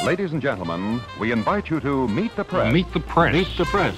Ladies and gentlemen, we invite you to Meet the Press. Meet the Press. Meet the Press.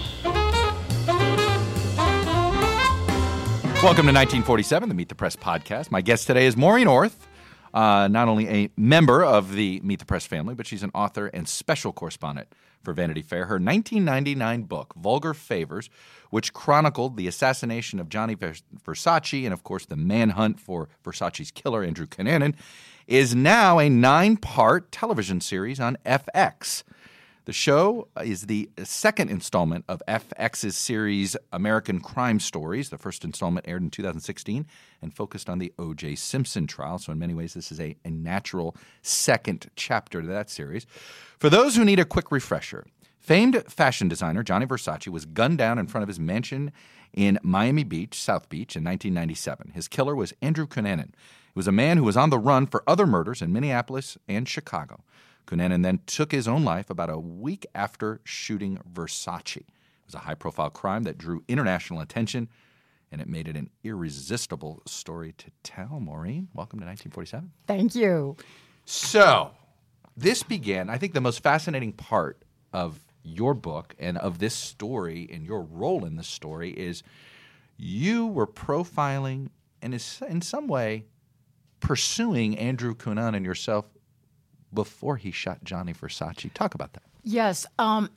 Welcome to 1947, the Meet the Press podcast. My guest today is Maureen Orth, not only a member of the Meet the Press family, but she's an author and special correspondent for Vanity Fair. Her 1999 book, Vulgar Favors, which chronicled the assassination of Gianni Versace and, of course, the manhunt for Versace's killer, Andrew Cunanan, is now a 9-part television series on FX. The show is the second installment of FX's series American Crime Stories. The first installment aired in 2016 and focused on the O.J. Simpson trial. So in many ways, this is a natural second chapter to that series. For those who need a quick refresher, famed fashion designer Gianni Versace was gunned down in front of his mansion in Miami Beach, South Beach, in 1997. His killer was Andrew Cunanan. He was a man who was on the run for other murders in Minneapolis and Chicago. Cunanan then took his own life about a week after shooting Versace. It was a high-profile crime that drew international attention, and it made it an irresistible story to tell. Maureen, welcome to 1947. Thank you. So, this began, I think the most fascinating part of your book and of this story and your role in this story is you were profiling and in some way pursuing Andrew Cunanan yourself before he shot Gianni Versace. Talk about that. Yes.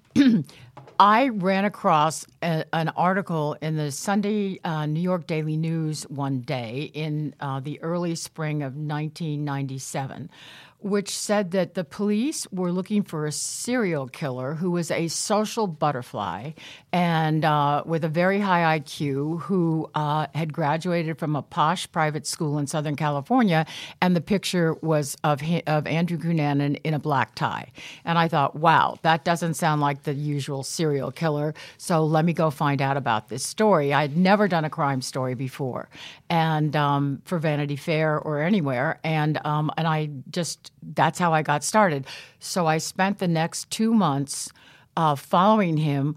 I ran across an article in the Sunday New York Daily News one day in the early spring of 1997, which said that the police were looking for a serial killer who was a social butterfly and with a very high IQ who had graduated from a posh private school in Southern California, and the picture was of Andrew Cunanan in a black tie. And I thought, wow, that doesn't sound like the usual serial killer, so let me go find out about this story. I'd never done a crime story before, and for Vanity Fair or anywhere, and I just that's how I got started. So I spent the next 2 months following him,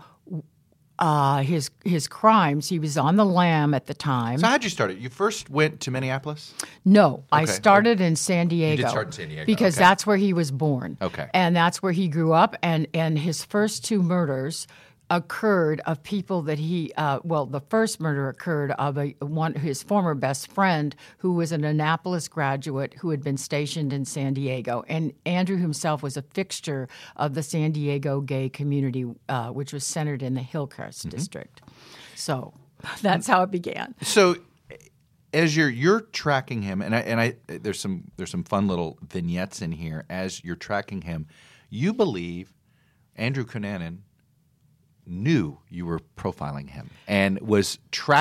his crimes. He was on the lam at the time. So how'd you start it? You first went to Minneapolis? No, I started in San Diego. You did start in San Diego. Because that's where he was born. Okay. And that's where he grew up. And his first 2 murders occurred of people that the first murder occurred of his former best friend who was an Annapolis graduate who had been stationed in San Diego. And Andrew himself was a fixture of the San Diego gay community, which was centered in the Hillcrest district. So that's how it began. So as you're tracking him, and I there's some fun little vignettes in here as you're tracking him, you believe Andrew Cunanan knew you were profiling him and was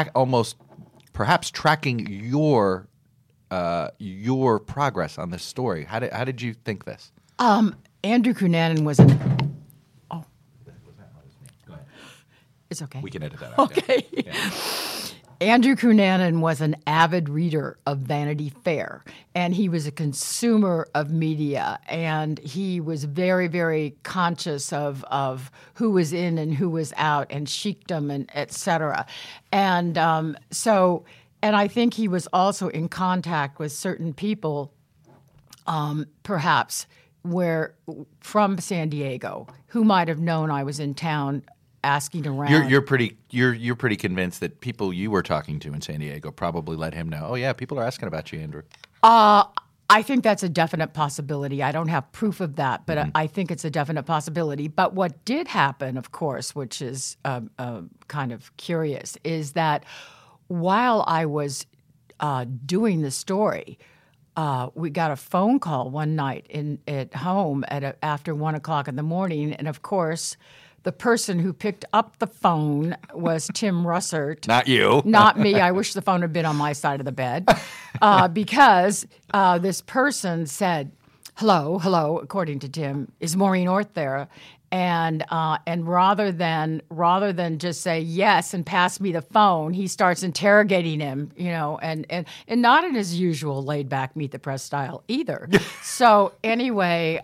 perhaps tracking your progress on this story. How did you think this? Andrew Cunanan was an. Oh, Go ahead. It's okay. We can edit that out. Okay. Yeah. Andrew Cunanan was an avid reader of Vanity Fair, and he was a consumer of media, and he was very, very conscious of who was in and who was out, and chic-dom, and et cetera. And and I think he was also in contact with certain people, perhaps, from San Diego, who might have known I was in town asking around. You're pretty convinced that people you were talking to in San Diego probably let him know. Oh yeah, people are asking about you, Andrew. I think that's a definite possibility. I don't have proof of that, but I think it's a definite possibility. But what did happen, of course, which is kind of curious, is that while I was doing the story, we got a phone call one night at home after 1 o'clock in the morning, and of course, the person who picked up the phone was Tim Russert. Not you. Not me. I wish the phone had been on my side of the bed. Because this person said, hello, according to Tim, is Maureen Orth there? And rather than just say yes and pass me the phone, he starts interrogating him, and not in his usual laid back Meet the Press style either. So anyway,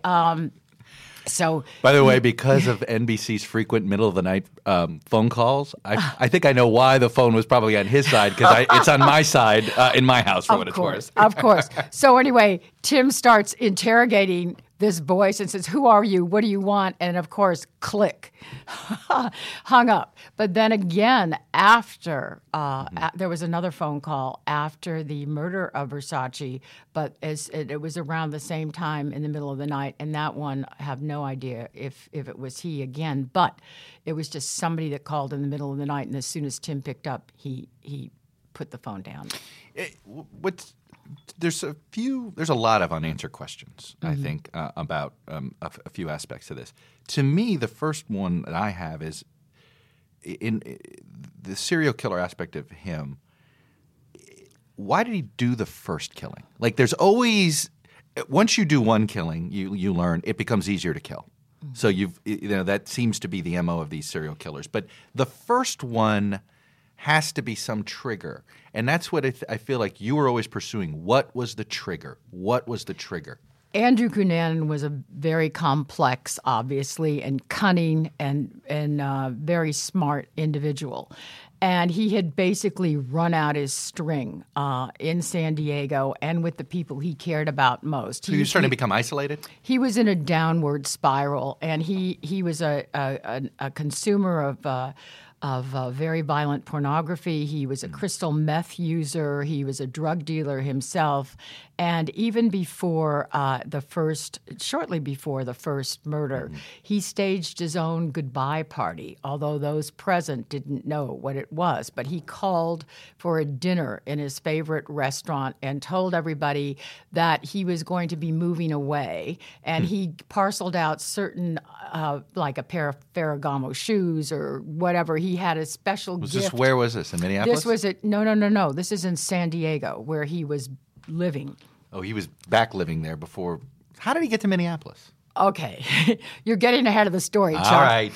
by the way, because of NBC's frequent middle of the night phone calls, I think I know why the phone was probably on his side, because it's on my side in my house for what it's worth. Of course. So anyway, Tim starts interrogating this voice and says, "Who are you? What do you want?" And of course, click, hung up. But then again, after there was another phone call after the murder of Versace, but it was around the same time in the middle of the night, and that one I have no idea if it was he again, but it was just somebody that called in the middle of the night, and as soon as Tim picked up, he put the phone down. There's a lot of unanswered questions, I think, about a few aspects of this. To me, the first one that I have is in the serial killer aspect of him. Why did he do the first killing? Like, there's always once you do one killing, you learn it becomes easier to kill. So that seems to be the MO of these serial killers. But the first one has to be some trigger. And that's what I feel like you were always pursuing. What was the trigger? What was the trigger? Andrew Cunanan was a very complex, obviously, and cunning and very smart individual. And he had basically run out his string in San Diego and with the people he cared about most. So he was starting to become isolated? He was in a downward spiral, and he was a consumer of very violent pornography. He was a crystal meth user. He was a drug dealer himself. And even shortly before the first murder, he staged his own goodbye party, although those present didn't know what it was. But he called for a dinner in his favorite restaurant and told everybody that he was going to be moving away. And he parceled out certain, like a pair of Ferragamo shoes or whatever. He had a special gift. Where was this, in Minneapolis? This was no. This is in San Diego, where he was living. Oh, he was back living there before. How did he get to Minneapolis? Okay. You're getting ahead of the story, Chuck. All right.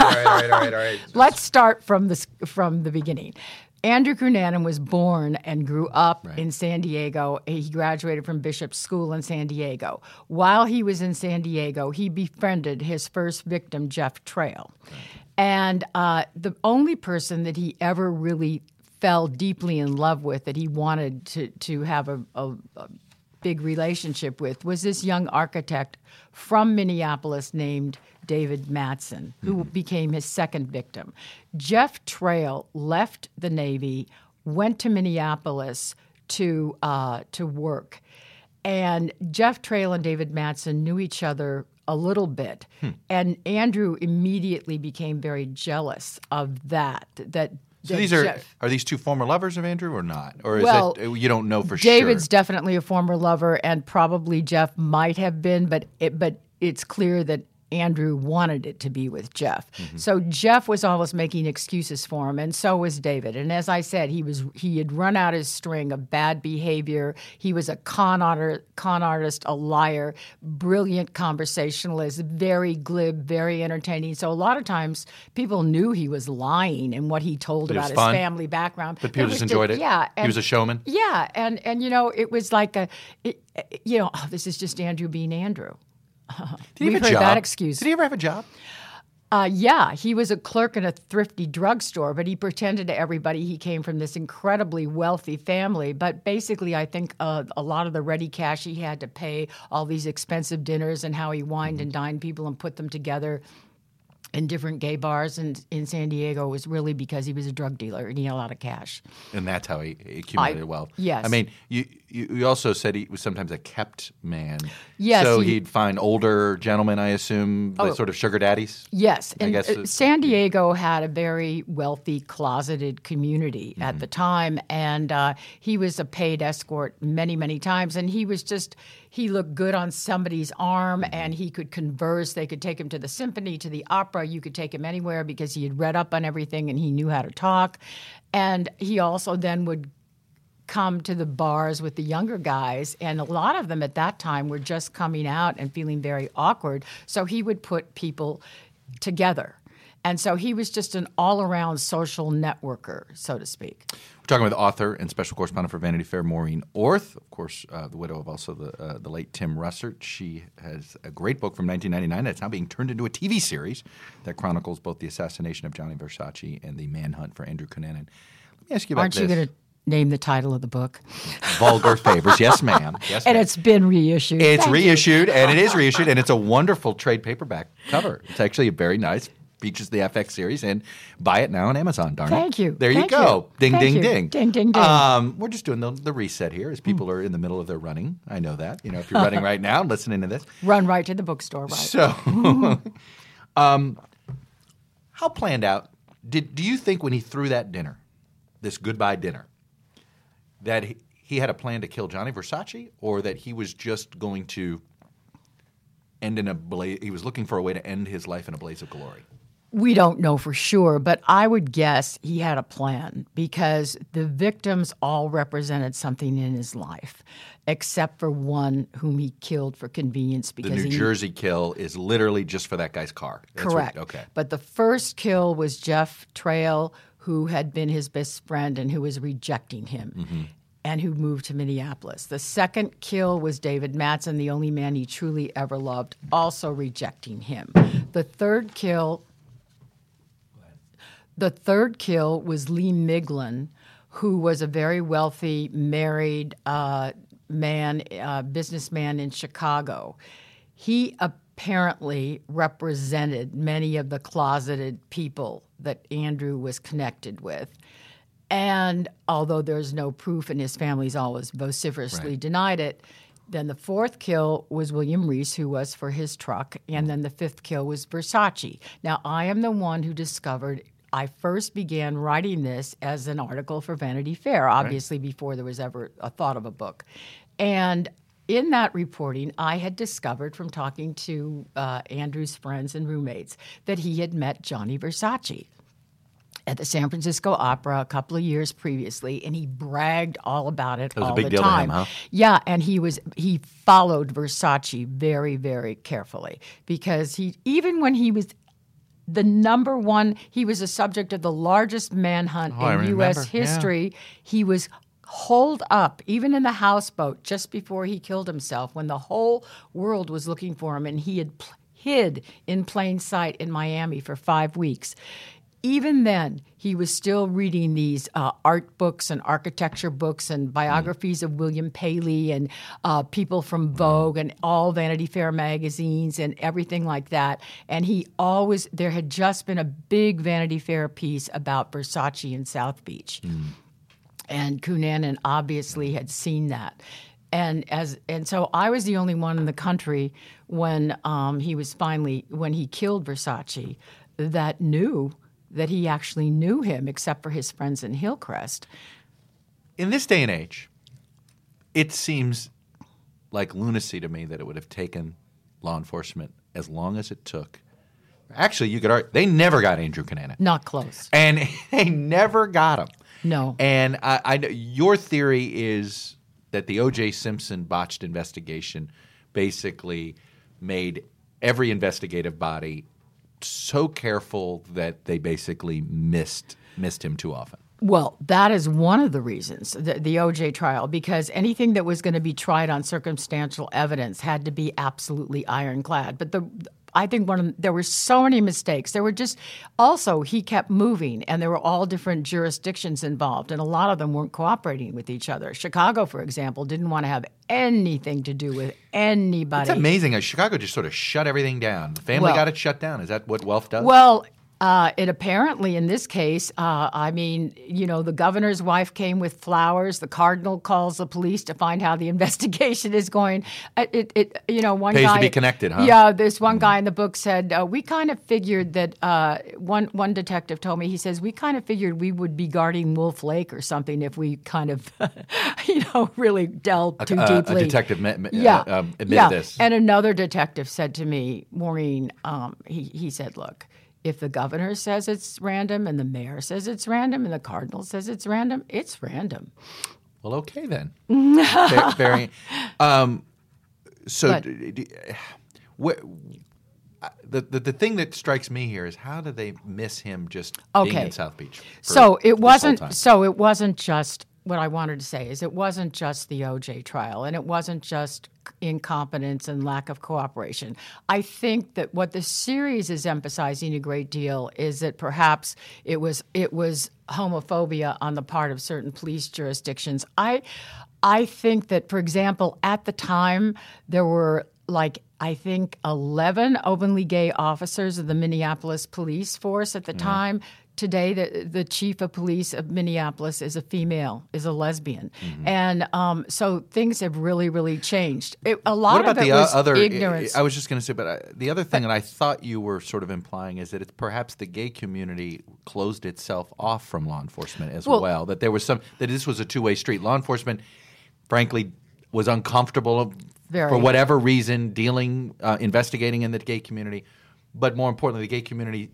Let's start from the beginning. Andrew Cunanan was born and grew up in San Diego. He graduated from Bishop's School in San Diego. While he was in San Diego, he befriended his first victim, Jeff Trail. Okay. And the only person that he ever really fell deeply in love with, that he wanted to have a big relationship with, was this young architect from Minneapolis named David Mattson, who became his second victim. Jeff Trail left the Navy, went to Minneapolis to work, and Jeff Trail and David Mattson knew each other a little bit, and Andrew immediately became very jealous of that. So these are these two former lovers of Andrew or not? Or is it you don't know for David's sure? David's definitely a former lover, and probably Jeff might have been, but it's clear that Andrew wanted it to be with Jeff. So Jeff was always making excuses for him, and so was David. And as I said, he had run out his string of bad behavior. He was a con artist, a liar, brilliant conversationalist, very glib, very entertaining. So a lot of times people knew he was lying in what he told about his family background. But people just enjoyed it? Yeah. He was a showman? Yeah. And it was like this is just Andrew being Andrew. Did he have a job? That excuse. Did he ever have a job? Yeah, he was a clerk in a thrifty drugstore, but he pretended to everybody he came from this incredibly wealthy family. But basically, I think a lot of the ready cash he had to pay all these expensive dinners and how he wined and dined people and put them together in different gay bars in San Diego was really because he was a drug dealer and he had a lot of cash. And that's how he accumulated wealth. Yes. I mean, you also said he was sometimes a kept man. Yes. So he'd find older gentlemen, I assume, sort of sugar daddies? Yes. And San Diego had a very wealthy, closeted community at the time, and he was a paid escort many, many times, and he looked good on somebody's arm, and he could converse. They could take him to the symphony, to the opera. You could take him anywhere because he had read up on everything and he knew how to talk. And he also then would come to the bars with the younger guys, and a lot of them at that time were just coming out and feeling very awkward. So he would put people together. And so he was just an all-around social networker, so to speak. We're talking with author and special correspondent for Vanity Fair, Maureen Orth, of course, the widow of also the late Tim Russert. She has a great book from 1999 that's now being turned into a TV series that chronicles both the assassination of Gianni Versace and the manhunt for Andrew Cunanan. Let me ask you about this. Aren't you going to name the title of the book. Vulgar Favors. Yes, ma'am. Yes, And ma'am. it's been reissued. It's Thank you. reissued, and it is reissued, and it's a wonderful trade paperback cover. It's actually a very nice, features the FX series, and buy it now on Amazon, darn it. Thank you. There you Thank go. you. Ding, Thank ding, you. ding. Ding, ding, ding. We're just doing the reset here as people are in the middle of their running. I know that. You know, if you're running right now, listening to this. Run right to the bookstore, right? So, how planned out, do you think when he threw that dinner, this goodbye dinner, that he had a plan to kill Gianni Versace, or that he was just going to end in a blaze? He was looking for a way to end his life in a blaze of glory. We don't know for sure, but I would guess he had a plan because the victims all represented something in his life, except for one whom he killed for convenience. The Because New Jersey kill is literally just for that guy's car. That's correct. Okay. But the first kill was Jeff Trail, who had been his best friend and who was rejecting him. Mm-hmm. And who moved to Minneapolis. The second kill was David Mattson, the only man he truly ever loved, also rejecting him. The third kill was Lee Miglin, who was a very wealthy, married businessman in Chicago. He apparently represented many of the closeted people that Andrew was connected with. And although there's no proof and his family's always vociferously denied it, then the fourth kill was William Reese, who was for his truck, and then the fifth kill was Versace. Now, I am the one who discovered I first began writing this as an article for Vanity Fair, obviously before there was ever a thought of a book. And in that reporting, I had discovered from talking to Andrew's friends and roommates that he had met Gianni Versace at the San Francisco Opera a couple of years previously, and he bragged all about it all the time. It was a big deal to him, huh? Yeah, and he followed Versace very, very carefully because even when he was the number one, he was a subject of the largest manhunt in U.S. history. He was holed up, even in the houseboat, just before he killed himself, when the whole world was looking for him, and he had hid in plain sight in Miami for 5 weeks. Even then, he was still reading these art books and architecture books and biographies of William Paley and people from Vogue and all Vanity Fair magazines and everything like that. And there had just been a big Vanity Fair piece about Versace in South Beach. And Cunanan obviously had seen that. And so I was the only one in the country when he killed Versace that knew that he actually knew him, except for his friends in Hillcrest. In this day and age, it seems like lunacy to me that it would have taken law enforcement as long as it took. Actually, you could argue they never got Andrew Cunanan. Not close. And they never got him. No. And your theory is that the O.J. Simpson botched investigation basically made every investigative body so careful that they basically missed him too often. Well, that is one of the reasons, the O.J. trial, because anything that was going to be tried on circumstantial evidence had to be absolutely ironclad. But I think there were so many mistakes. There were also he kept moving, and there were all different jurisdictions involved, and a lot of them weren't cooperating with each other. Chicago, for example, didn't want to have anything to do with anybody. It's amazing. Chicago just sort of shut everything down. The family got it shut down. Is that what Welf does? Well, it apparently, in this case, the governor's wife came with flowers. The cardinal calls the police to find how the investigation is going. One Pays guy to be connected, huh? Yeah, this one guy in the book said we kind of figured that. One detective told me, he says, we kind of figured we would be guarding Wolf Lake or something if we kind of, really delved too deeply. A detective admitted this. And another detective said to me, Maureen, he said, look, if the governor says it's random and the mayor says it's random and the cardinal says it's random, it's random. Well, okay then. The thing that strikes me here is how do they miss him just being in South Beach? So it wasn't just what I wanted to say is it wasn't just the O.J. trial, and it wasn't just incompetence and lack of cooperation. I think that what the series is emphasizing a great deal is that perhaps it was homophobia on the part of certain police jurisdictions. I think that, for example, at the time there were I think 11 openly gay officers of the Minneapolis police force at the time. Today, the chief of police of Minneapolis is a female, is a lesbian. And so things have really, really changed. A lot of it was ignorance. I was just going to say, but the other thing that I thought you were sort of implying is that perhaps the gay community closed itself off from law enforcement as well. That there was that this was a two-way street. Law enforcement, frankly, was uncomfortable for whatever reason investigating in the gay community. But more importantly, the gay community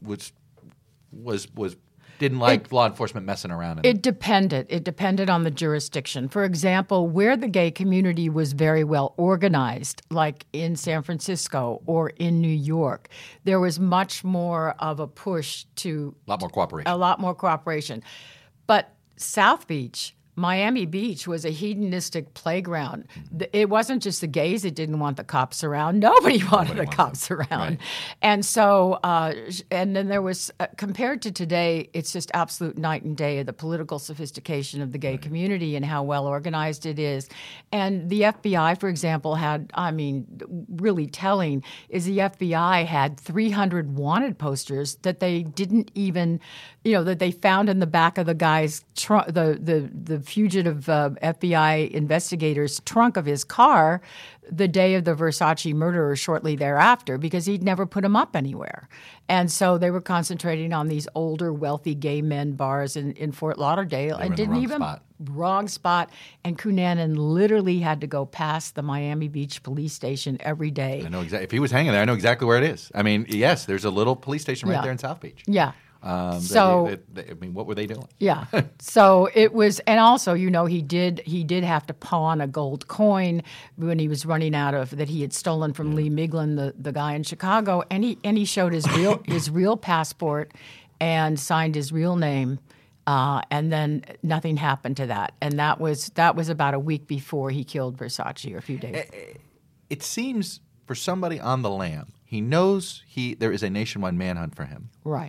didn't like law enforcement messing around. It depended. It depended on the jurisdiction. For example, where the gay community was very well organized, like in San Francisco or in New York, there was much more of a push to a lot more cooperation. But South Beach, Miami Beach, was a hedonistic playground. It wasn't just the gays that didn't want the cops around. Nobody wanted the cops around. Right. And so, and then there was, compared to today, it's just absolute night and day of the political sophistication of the gay community and how well organized it is. And the FBI, for example, really telling is the FBI had 300 wanted posters that they didn't even, that they found in the back of the guy's trunk, the fugitive FBI investigator's trunk of his car the day of the Versace murder or shortly thereafter, because he'd never put them up anywhere. And so they were concentrating on these older, wealthy gay men bars in Fort Lauderdale and didn't even wrong spot. And Cunanan literally had to go past the Miami Beach police station every day. I know exactly. If he was hanging there, I know exactly where it is. I mean, yes, there's a little police station right there in South Beach. Yeah. What were they doing? Yeah. So it was, and also, he did have to pawn a gold coin when he was running out of that he had stolen from Lee Miglin, the guy in Chicago, and he showed his real passport and signed his real name, and then nothing happened to that, and that was about a week before he killed Versace, or a few days. It seems for somebody on the lam, he knows there is a nationwide manhunt for him. Right.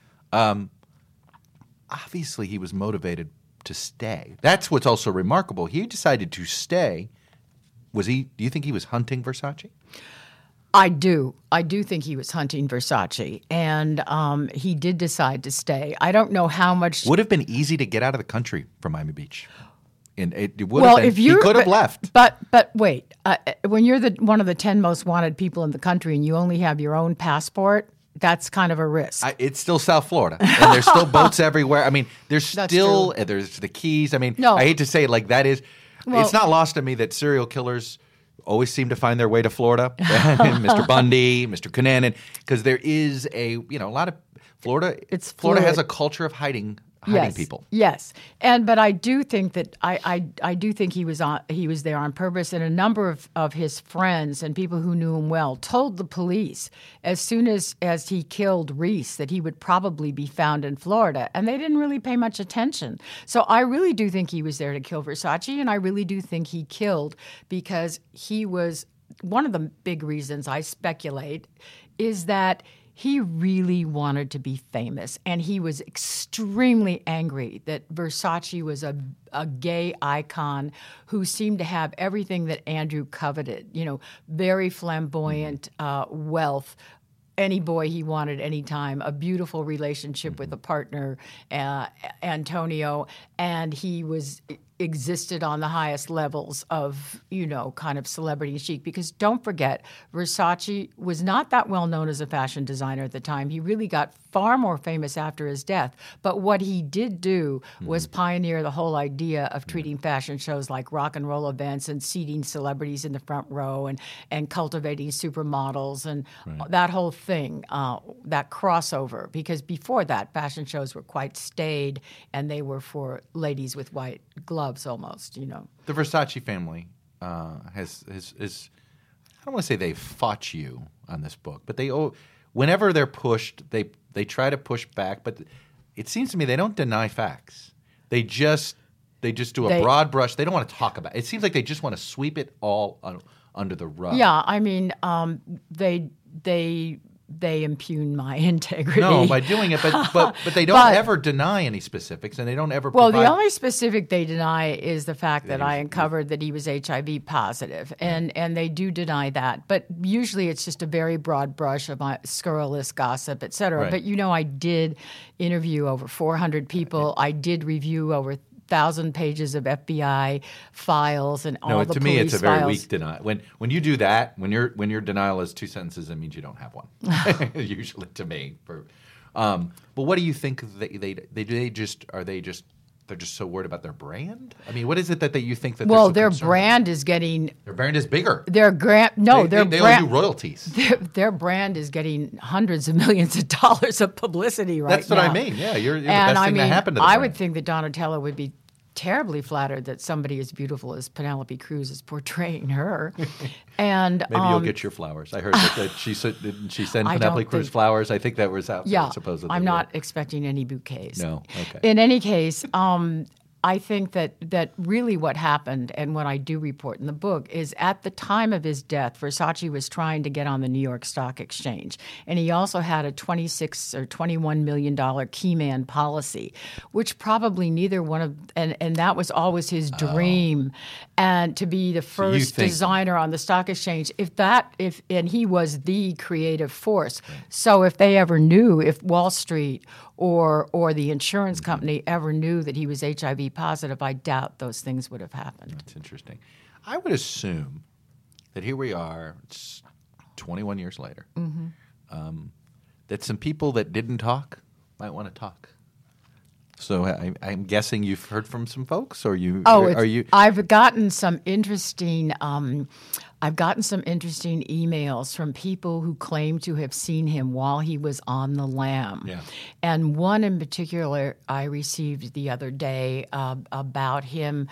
Obviously, he was motivated to stay. That's what's also remarkable. He decided to stay. Do you think he was hunting Versace? I do. I do think he was hunting Versace, and he did decide to stay. I don't know how much. Would have been easy to get out of the country from Miami Beach. And it would well, have been, he could have left. But wait, when you're one of the 10 most wanted people in the country and you only have your own passport, that's kind of a risk. It's still South Florida, and there's still boats everywhere. I mean, there's the Keys. I mean, I hate to say it like that is. Well, it's not lost on me that serial killers always seem to find their way to Florida. Mr. Bundy, Mr. Cunanan, because there is a lot of Florida. Florida has a culture of hiding people. Yes, but I do think that I do think he was there on purpose, and a number of his friends and people who knew him well told the police as soon as he killed Reese that he would probably be found in Florida, and they didn't really pay much attention. So I really do think he was there to kill Versace, and I really do think he killed because he was one of the big reasons I speculate is that he really wanted to be famous, and he was extremely angry that Versace was a gay icon who seemed to have everything that Andrew coveted, very flamboyant wealth, any boy he wanted anytime, a beautiful relationship with a partner, Antonio, and he existed on the highest levels of, kind of celebrity chic. Because don't forget, Versace was not that well known as a fashion designer at the time. He really got far more famous after his death. But what he did do was pioneer the whole idea of treating fashion shows like rock and roll events and seating celebrities in the front row and cultivating supermodels and that whole thing, that crossover. Because before that, fashion shows were quite staid, and they were for ladies with white gloves almost, The Versace family has I don't want to say they fought you on this book, but whenever they're pushed, they try to push back, but it seems to me they don't deny facts. They just do a broad brush. They don't want to talk about it. It seems like they just want to sweep it all under the rug. Yeah, I mean, they impugn my integrity. No, by doing it, but they don't ever deny any specifics, and they don't ever. Well, the only specific they deny is the fact that I uncovered that he was HIV positive, and they do deny that. But usually, it's just a very broad brush of my scurrilous gossip, et cetera. Right. But I did interview over 400 people. I did review over 1,000 pages of FBI files and all the police files. To me, it's a very weak denial. When you do that, when your denial is 2 sentences, it means you don't have one. Usually, to me. But what do you think they're just so worried about their brand? I mean, what is it that you think that? Well, they're their so brand is getting. Their brand is bigger. They only do royalties. Their brand is getting hundreds of millions of dollars of publicity right now. That's what I mean. Yeah, you're the best thing that happened to the I brand. would think that Donatella would be terribly flattered that somebody as beautiful as Penelope Cruz is portraying her. And maybe you'll get your flowers. I heard that she sent Penelope Cruz flowers. I think that was out there, supposedly. I'm not expecting any bouquets. No, okay. In any case, I think that really what happened, and what I do report in the book, is at the time of his death, Versace was trying to get on the New York Stock Exchange. And he also had a $26 or $21 million key man policy, which probably neither one of – and that was always his dream, and to be the first designer on the stock exchange. And he was the creative force. Right. So if they ever knew, if Wall Street or the insurance company ever knew that he was HIV positive, I doubt those things would have happened. That's interesting. I would assume that here we are, it's 21 years later, that some people that didn't talk might want to talk. So I'm guessing you've heard from some folks, or you? I've gotten some interesting. I've gotten some interesting emails from people who claim to have seen him while he was on the lam. Yeah. And one in particular I received the other day about him,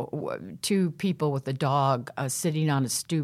2 people with a dog sitting on a stoop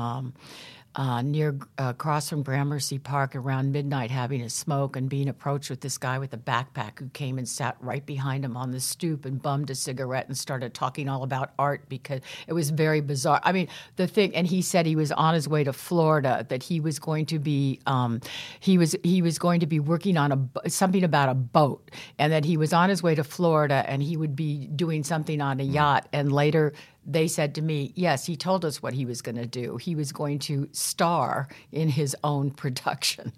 across from Gramercy Park around midnight, having a smoke and being approached with this guy with a backpack who came and sat right behind him on the stoop and bummed a cigarette and started talking all about art, because it was very bizarre. I mean, and he said he was on his way to Florida, that he was going to be he was going to be working on something about a boat, and that he was on his way to Florida and he would be doing something on a yacht, and later they said to me, yes, he told us what he was going to do. He was going to star in his own production.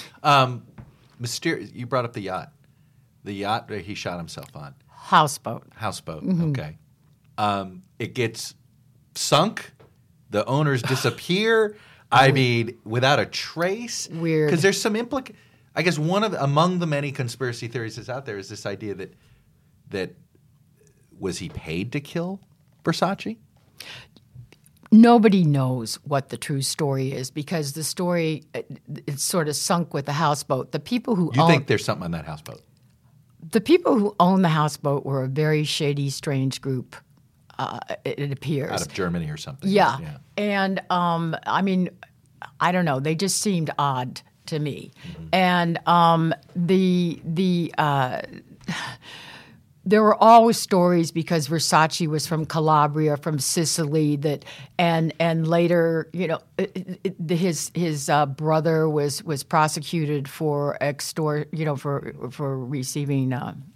You brought up the yacht. The yacht he shot himself on. Houseboat. Okay. It gets sunk. The owners disappear. I mean, without a trace. Weird. Because there's some I guess among the many conspiracy theories that's out there is this idea that was he paid to kill Versace? Nobody knows what the true story is, because the story it's sort of sunk with the houseboat. The people who think there's something on that houseboat? The people who own the houseboat were a very shady, strange group. It appears out of Germany or something. Yeah. And I mean, I don't know. They just seemed odd to me, and there were always stories, because Versace was from Calabria, from Sicily, and later, his brother was prosecuted for for receiving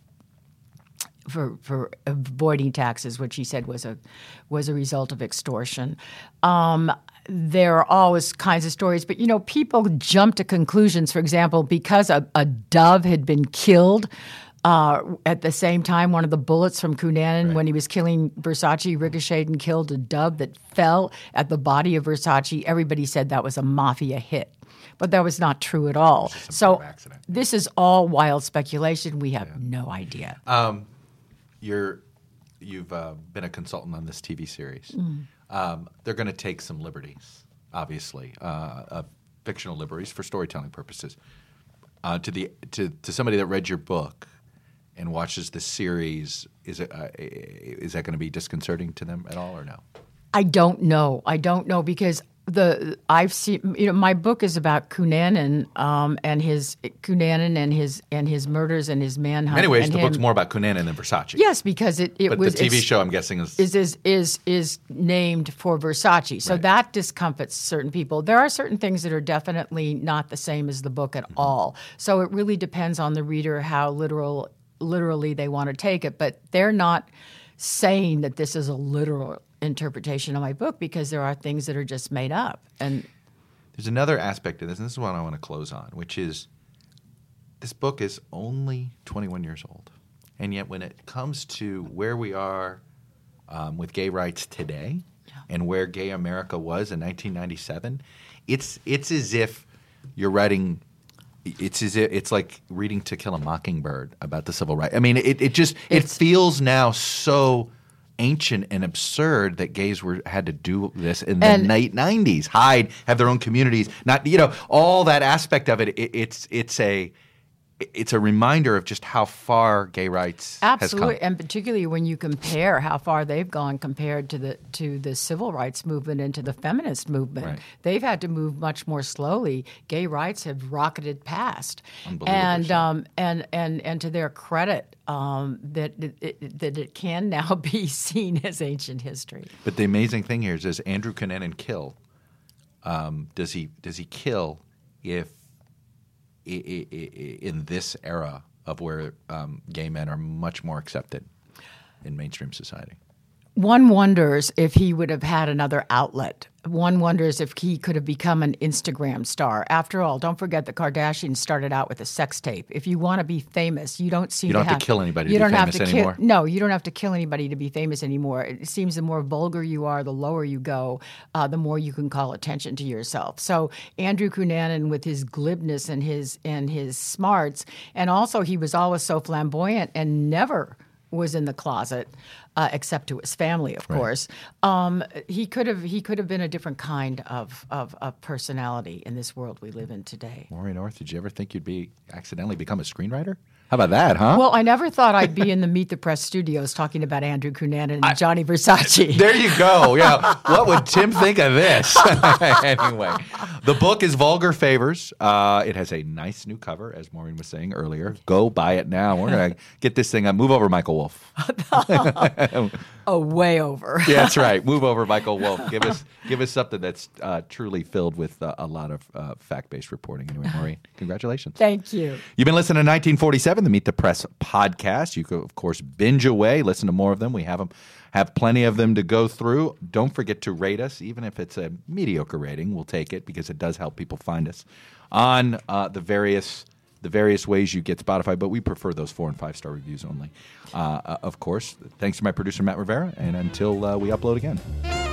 for avoiding taxes, which he said was a result of extortion. There are always kinds of stories, but people jump to conclusions. For example, because a dove had been killed. At the same time, one of the bullets from Cunanan, when he was killing Versace, ricocheted and killed a dove that fell at the body of Versace. Everybody said that was a mafia hit. But that was not true at all. So this is all wild speculation. We have no idea. You've been a consultant on this TV series. They're going to take some liberties, obviously, fictional liberties for storytelling purposes. To somebody that read your book and watches the series, is that going to be disconcerting to them at all, or no? I don't know. Because I've seen, my book is about Cunanan and his murders and his manhunt. In many ways, the book's more about Cunanan than Versace. Yes, because it but was the TV show, I'm guessing, is named for Versace, so that discomfits certain people. There are certain things that are definitely not the same as the book at all. So it really depends on the reader how literally they want to take it. But they're not saying that this is a literal interpretation of my book, because there are things that are just made up. And there's another aspect of this, and this is what I want to close on, which is this book is only 21 years old. And yet when it comes to where we are with gay rights today and where gay America was in 1997, it's as if you're writing – it's like reading To Kill a Mockingbird about the civil rights. I mean, it feels now so – ancient and absurd that gays had to do this in the late 90s. Have their own communities. Not all that aspect of it. It's a reminder of just how far gay rights has come. And particularly when you compare how far they've gone compared to the civil rights movement and to the feminist movement. Right. They've had to move much more slowly. Gay rights have rocketed past. And to their credit, that it can now be seen as ancient history. But the amazing thing here is, does Andrew Cunanan kill? Does he kill if in this era of where gay men are much more accepted in mainstream society? One wonders if he would have had another outlet. One wonders if he could have become an Instagram star. After all, don't forget the Kardashians started out with a sex tape. If you want to be famous, you don't have to kill anybody to be famous anymore. No, you don't have to kill anybody to be famous anymore. It seems the more vulgar you are, the lower you go, the more you can call attention to yourself. So Andrew Cunanan, with his glibness and his smarts, and also he was always so flamboyant and never was in the closet, except to his family, of course. He could have been a different kind of personality in this world we live in today. Maureen Orth, did you ever think you'd accidentally become a screenwriter? How about that, huh? Well, I never thought I'd be in the Meet the Press studios talking about Andrew Cunanan and Gianni Versace. There you go. Yeah. What would Tim think of this? Anyway, the book is Vulgar Favors. It has a nice new cover, as Maureen was saying earlier. Go buy it now. We're going to get this thing up. Move over, Michael Wolff. Oh, way over. Yeah, that's right. Move over, Michael Wolff. Give us something that's truly filled with a lot of fact-based reporting. Anyway, Maureen, congratulations. Thank you. You've been listening to 1947, the Meet the Press podcast. You could, of course, binge away, listen to more of them. We have plenty of them to go through. Don't forget to rate us, even if it's a mediocre rating. We'll take it because it does help people find us on the various ways you get Spotify, but we prefer those 4- and 5-star reviews only. Of course, thanks to my producer, Matt Rivera, and until we upload again.